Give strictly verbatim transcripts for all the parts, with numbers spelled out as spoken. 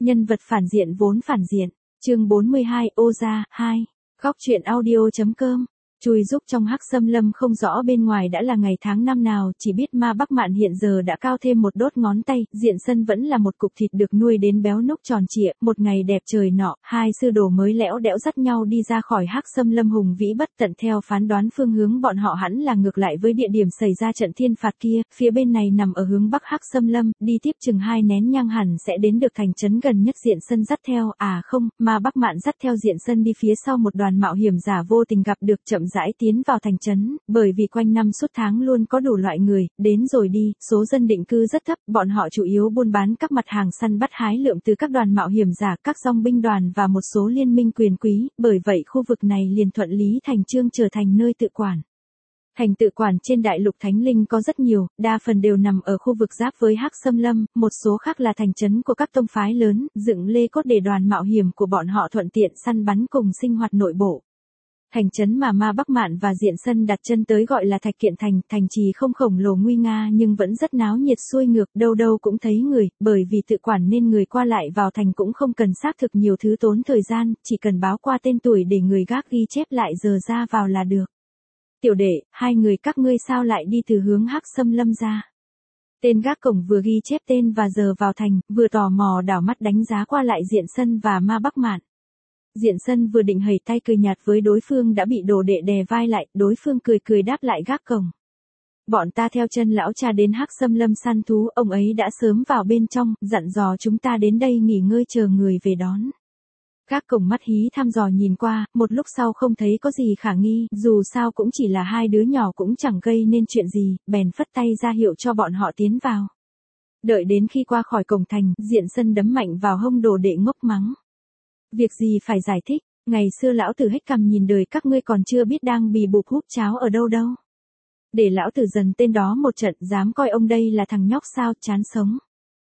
Nhân vật phản diện vốn phản diện. Chương bốn mươi hai Ô Gia, hai. Góc truyện audio.com. Chui rúc trong hắc xâm lâm không rõ bên ngoài đã là ngày tháng năm nào, chỉ biết Ma Bắc Mạn hiện giờ đã cao thêm một đốt ngón tay, diện sân vẫn là một cục thịt được nuôi đến béo núc tròn trịa. Một ngày đẹp trời nọ, hai sư đồ mới lẽo đẽo dắt nhau đi ra khỏi hắc xâm lâm hùng vĩ bất tận. Theo phán đoán phương hướng bọn họ hẳn là ngược lại với địa điểm xảy ra trận thiên phạt kia, phía bên này nằm ở hướng bắc hắc xâm lâm, đi tiếp chừng hai nén nhang hẳn sẽ đến được thành trấn gần nhất. Diện sân dắt theo, à không, Ma Bắc Mạn dắt theo diện sân đi phía sau một đoàn mạo hiểm giả vô tình gặp được chậm rãi tiến vào thành trấn, bởi vì quanh năm suốt tháng luôn có đủ loại người, đến rồi đi, số dân định cư rất thấp, bọn họ chủ yếu buôn bán các mặt hàng săn bắt hái lượm từ các đoàn mạo hiểm giả, các dòng binh đoàn và một số liên minh quyền quý, bởi vậy khu vực này liền thuận lý thành chương trở thành nơi tự quản. Thành tự quản trên đại lục Thánh Linh có rất nhiều, đa phần đều nằm ở khu vực giáp với hắc xâm lâm, một số khác là thành trấn của các tông phái lớn, dựng lê cốt để đoàn mạo hiểm của bọn họ thuận tiện săn bắn cùng sinh hoạt nội bộ. Thành trấn mà Ma Bắc Mạn và Diện Sân đặt chân tới gọi là Thạch Kiện Thành, thành trì không khổng lồ nguy nga nhưng vẫn rất náo nhiệt xuôi ngược, đâu đâu cũng thấy người, bởi vì tự quản nên người qua lại vào thành cũng không cần xác thực nhiều thứ tốn thời gian, chỉ cần báo qua tên tuổi để người gác ghi chép lại giờ ra vào là được. Tiểu đệ, hai người các ngươi sao lại đi từ hướng hắc xâm lâm ra? Tên gác cổng vừa ghi chép tên và giờ vào thành, vừa tò mò đảo mắt đánh giá qua lại Diện Sân và Ma Bắc Mạn. Diện Sân vừa định hầy tay cười nhạt với đối phương đã bị đồ đệ đè vai lại, đối phương cười cười đáp lại gác cổng. Bọn ta theo chân lão cha đến hắc xâm lâm săn thú, ông ấy đã sớm vào bên trong, dặn dò chúng ta đến đây nghỉ ngơi chờ người về đón. Gác cổng mắt hí thăm dò nhìn qua, một lúc sau không thấy có gì khả nghi, dù sao cũng chỉ là hai đứa nhỏ cũng chẳng gây nên chuyện gì, bèn phất tay ra hiệu cho bọn họ tiến vào. Đợi đến khi qua khỏi cổng thành, Diện Sân đấm mạnh vào hông đồ đệ ngốc mắng. Việc gì phải giải thích, ngày xưa lão tử hết cằm nhìn đời các ngươi còn chưa biết đang bì bụp húp cháo ở đâu đâu. Để lão tử dần tên đó một trận, dám coi ông đây là thằng nhóc sao, chán sống.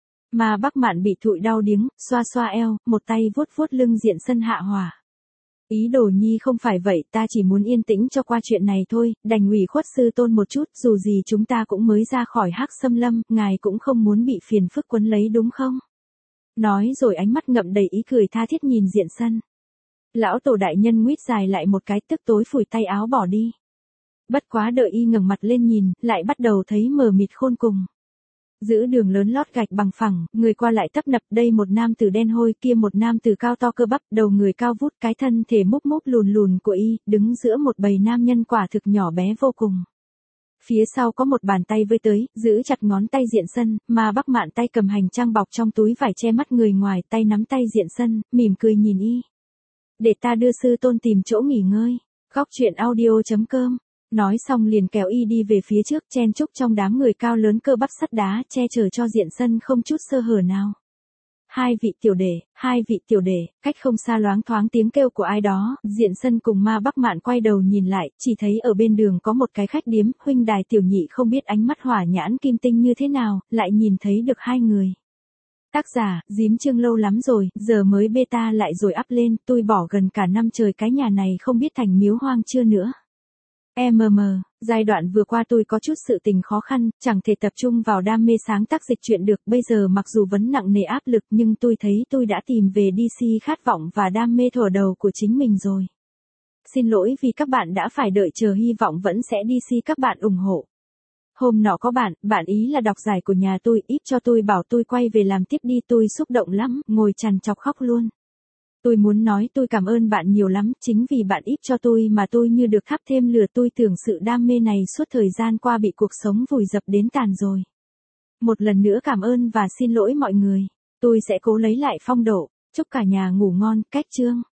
Ma Bắc Mạn bị thụi đau điếng, xoa xoa eo, một tay vuốt vuốt lưng Diện Sân hạ hỏa. Ý đồ nhi không phải vậy, ta chỉ muốn yên tĩnh cho qua chuyện này thôi, đành ủy khuất sư tôn một chút, dù gì chúng ta cũng mới ra khỏi hắc xâm lâm, ngài cũng không muốn bị phiền phức quấn lấy đúng không? Nói rồi ánh mắt ngậm đầy ý cười tha thiết nhìn Diện Sân. Lão tổ đại nhân nguyết dài lại một cái, tức tối phủi tay áo bỏ đi. Bất quá đợi y ngẩng mặt lên nhìn, lại bắt đầu thấy mờ mịt khôn cùng. Giữa đường lớn lót gạch bằng phẳng, người qua lại tấp nập, đây một nam tử đen hôi, kia một nam tử cao to cơ bắp, đầu người cao vút, cái thân thể múp múp lùn lùn của y, đứng giữa một bầy nam nhân quả thực nhỏ bé vô cùng. Phía sau có một bàn tay với tới, giữ chặt ngón tay Diện Sân, Ma Bắc Mạn tay cầm hành trang bọc trong túi vải che mắt người ngoài, tay nắm tay Diện Sân, mỉm cười nhìn y. Để ta đưa sư tôn tìm chỗ nghỉ ngơi. Góc truyện audio.com. Nói xong liền kéo y đi về phía trước, chen chúc trong đám người cao lớn cơ bắp sắt đá, che chở cho Diện Sân không chút sơ hở nào. Hai vị tiểu đệ, hai vị tiểu đệ, cách không xa loáng thoáng tiếng kêu của ai đó, Diện Sân cùng Ma Bắc Mạn quay đầu nhìn lại, chỉ thấy ở bên đường có một cái khách điếm, huynh đài tiểu nhị không biết ánh mắt hỏa nhãn kim tinh như thế nào, lại nhìn thấy được hai người. Tác giả, Dím Chương lâu lắm rồi, giờ mới beta lại rồi up lên, tôi bỏ gần cả năm trời cái nhà này không biết thành miếu hoang chưa nữa. em em, giai đoạn vừa qua tôi có chút sự tình khó khăn, chẳng thể tập trung vào đam mê sáng tác dịch truyện được, bây giờ mặc dù vẫn nặng nề áp lực nhưng tôi thấy tôi đã tìm về đê xê khát vọng và đam mê thuở đầu của chính mình rồi. Xin lỗi vì các bạn đã phải đợi chờ, hy vọng vẫn sẽ đê xê các bạn ủng hộ. Hôm nọ có bạn, bạn ý là độc giải của nhà tôi, íp cho tôi bảo tôi quay về làm tiếp đi, tôi xúc động lắm, ngồi trằn trọc khóc luôn. Tôi muốn nói tôi cảm ơn bạn nhiều lắm, chính vì bạn íp cho tôi mà tôi như được thắp thêm lửa, tôi tưởng sự đam mê này suốt thời gian qua bị cuộc sống vùi dập đến tàn rồi. Một lần nữa cảm ơn và xin lỗi mọi người, tôi sẽ cố lấy lại phong độ, chúc cả nhà ngủ ngon, cách chương.